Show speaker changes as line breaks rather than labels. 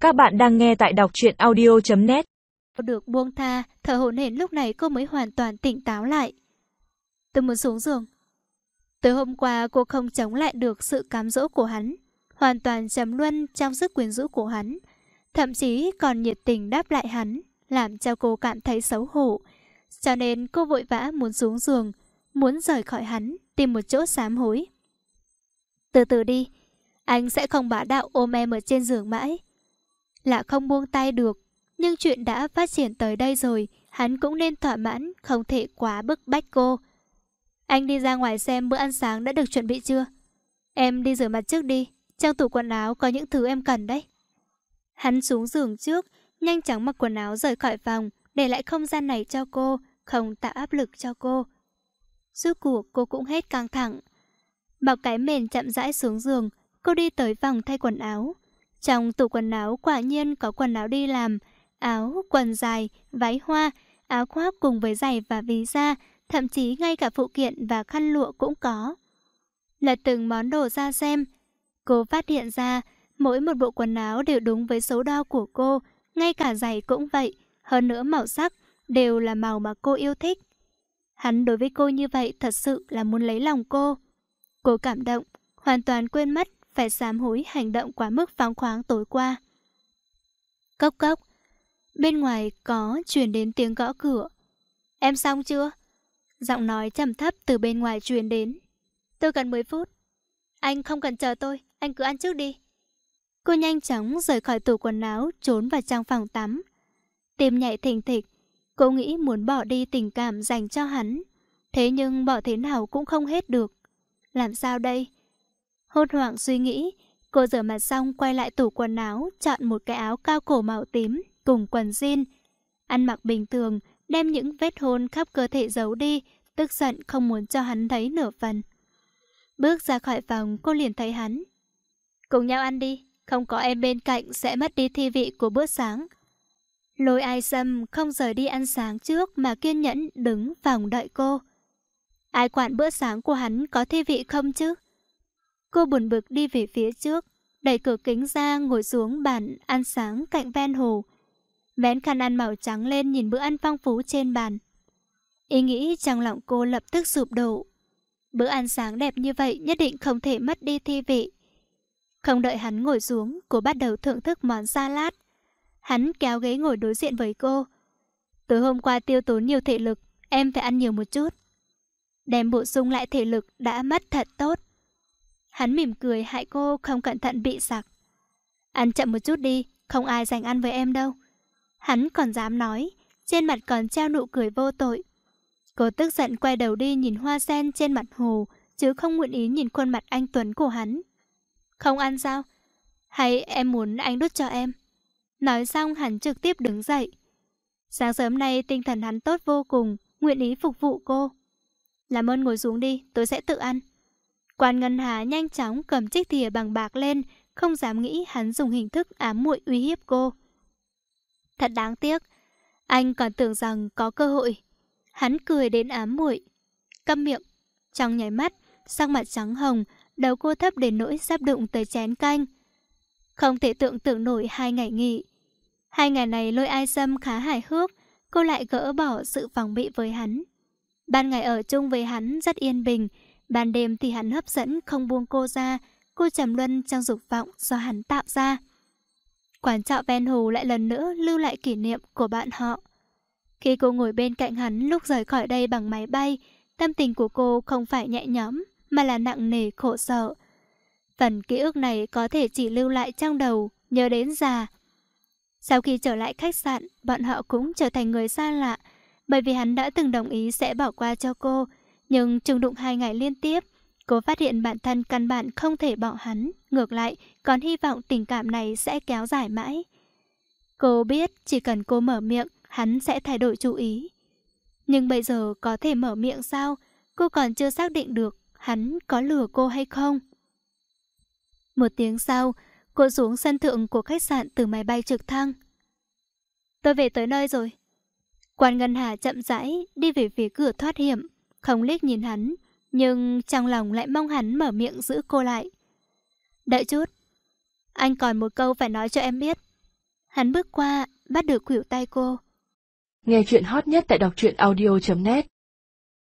Các bạn đang nghe tại đọc truyện audio.net.
Được buông tha, thở hổn hển lúc này cô mới hoàn toàn tỉnh táo lại. Tôi muốn xuống giường. Tối hôm qua cô không chống lại được sự cám dỗ của hắn, hoàn toàn trầm luân trong sức quyến rũ của hắn, thậm chí còn nhiệt tình đáp lại hắn, làm cho cô cảm thấy xấu hổ. Cho nên cô vội vã muốn xuống giường, muốn rời khỏi hắn, tìm một chỗ sám hối. Từ từ đi, anh sẽ không bá đạo ôm em ở trên giường mãi. Là không buông tay được, nhưng chuyện đã phát triển tới đây rồi, hắn cũng nên thỏa mãn, không thể quá bức bách cô. Anh đi ra ngoài xem bữa ăn sáng đã được chuẩn bị chưa? Em đi rửa mặt trước đi, trong tủ quần áo có những thứ em cần đấy. Hắn xuống giường trước, nhanh chóng mặc quần áo rời khỏi phòng, để lại không gian này cho cô, không tạo áp lực cho cô. Rốt cuộc cô cũng hết căng thẳng. Mặc cái mền chậm rãi xuống giường, cô đi tới phòng thay quần áo. Trong tủ quần áo quả nhiên có quần áo đi làm, áo, quần dài, váy hoa, áo khoác cùng với giày và ví da, thậm chí ngay cả phụ kiện và khăn lụa cũng có. Lật từng món đồ ra xem, cô phát hiện ra mỗi một bộ quần áo đều đúng với số đo của cô, ngay cả giày cũng vậy, hơn nữa màu sắc đều là màu mà cô yêu thích. Hắn đối với cô như vậy thật sự là muốn lấy lòng cô. Cô cảm động, hoàn toàn quên mất phải sám hối hành động quá mức phóng khoáng tối qua. Cốc cốc, bên ngoài có truyền đến tiếng gõ cửa. Em xong chưa? Giọng nói trầm thấp từ bên ngoài truyền đến. Tôi cần 10 phút. Anh không cần chờ tôi, anh cứ ăn trước đi. Cô nhanh chóng rời khỏi tủ quần áo, trốn vào trong phòng tắm. Tim nhảy thình thịch, cô nghĩ muốn bỏ đi tình cảm dành cho hắn. Thế nhưng bỏ thế nào cũng không hết được. Làm sao đây? Hốt hoảng suy nghĩ, cô rửa mặt xong quay lại tủ quần áo, chọn một cái áo cao cổ màu tím cùng quần jean. Ăn mặc bình thường, đem những vết hôn khắp cơ thể giấu đi, tức giận không muốn cho hắn thấy nửa phần. Bước ra khỏi phòng, cô liền thấy hắn. Cùng nhau ăn đi, không có em bên cạnh sẽ mất đi thi vị của bữa sáng. Lôi Ai Sâm không rời đi ăn sáng trước mà kiên nhẫn đứng phòng đợi cô. Ai quản bữa sáng của hắn có thi vị không chứ? Cô buồn bực đi về phía trước, đẩy cửa kính ra ngồi xuống bàn ăn sáng cạnh ven hồ. Vén khăn ăn màu trắng lên nhìn bữa ăn phong phú trên bàn. Ý nghĩ trong lòng cô lập tức sụp đổ. Bữa ăn sáng đẹp như vậy nhất định không thể mất đi thi vị. Không đợi hắn ngồi xuống, cô bắt đầu thưởng thức món salad. Hắn kéo ghế ngồi đối diện với cô. Tối hôm qua tiêu tốn nhiều thể lực, em phải ăn nhiều một chút. Đem bổ sung lại thể lực đã mất thật tốt. Hắn mỉm cười hại cô không cẩn thận bị sặc. Ăn chậm một chút đi, không ai giành ăn với em đâu. Hắn còn dám nói, trên mặt còn treo nụ cười vô tội. Cô tức giận quay đầu đi nhìn hoa sen trên mặt hồ, chứ không nguyện ý nhìn khuôn mặt anh tuấn của hắn. Không ăn sao? Hay em muốn anh đút cho em? Nói xong hắn trực tiếp đứng dậy. Sáng sớm nay tinh thần hắn tốt vô cùng, nguyện ý phục vụ cô. Làm ơn ngồi xuống đi, tôi sẽ tự ăn. Quan Ngân Hà nhanh chóng cầm chiếc thìa bằng bạc lên, không dám nghĩ hắn dùng hình thức ám muội uy hiếp cô. Thật đáng tiếc, anh còn tưởng rằng có cơ hội. Hắn cười đến ám muội. Câm miệng. Trong nháy mắt, sắc mặt trắng hồng, đầu cô thấp đến nỗi sắp đụng tới chén canh. Không thể tưởng tượng nổi 2 ngày nghỉ. 2 ngày này Lôi Ai Sâm khá hài hước, cô lại gỡ bỏ sự phòng bị với hắn. Ban ngày ở chung với hắn rất yên bình, ban đêm thì hắn hấp dẫn không buông cô ra, cô trầm luân trong dục vọng do hắn tạo ra. Quán trọ ven hồ lại lần nữa lưu lại kỷ niệm của bạn họ. Khi cô ngồi bên cạnh hắn lúc rời khỏi đây bằng máy bay, tâm tình của cô không phải nhẹ nhõm mà là nặng nề khổ sở. Phần ký ức này có thể chỉ lưu lại trong đầu, nhớ đến già. Sau khi trở lại khách sạn, bọn họ cũng trở thành người xa lạ, bởi vì hắn đã từng đồng ý sẽ bỏ qua cho cô. Nhưng chung đụng 2 ngày liên tiếp, cô phát hiện bản thân căn bản không thể bỏ hắn, ngược lại còn hy vọng tình cảm này sẽ kéo dài mãi. Cô biết chỉ cần cô mở miệng, hắn sẽ thay đổi chú ý. Nhưng bây giờ có thể mở miệng sao? Cô còn chưa xác định được hắn có lừa cô hay không. Một tiếng sau, cô xuống sân thượng của khách sạn từ máy bay trực thăng. Tôi về tới nơi rồi. Quan Ngân Hà chậm rãi đi về phía cửa thoát hiểm, không liếc nhìn hắn, nhưng trong lòng lại mong hắn mở miệng giữ cô lại. Đợi chút, anh còn một câu phải nói cho em biết. Hắn bước qua, bắt được khuỷu tay cô.
Nghe chuyện hot nhất tại đọc truyện audio.net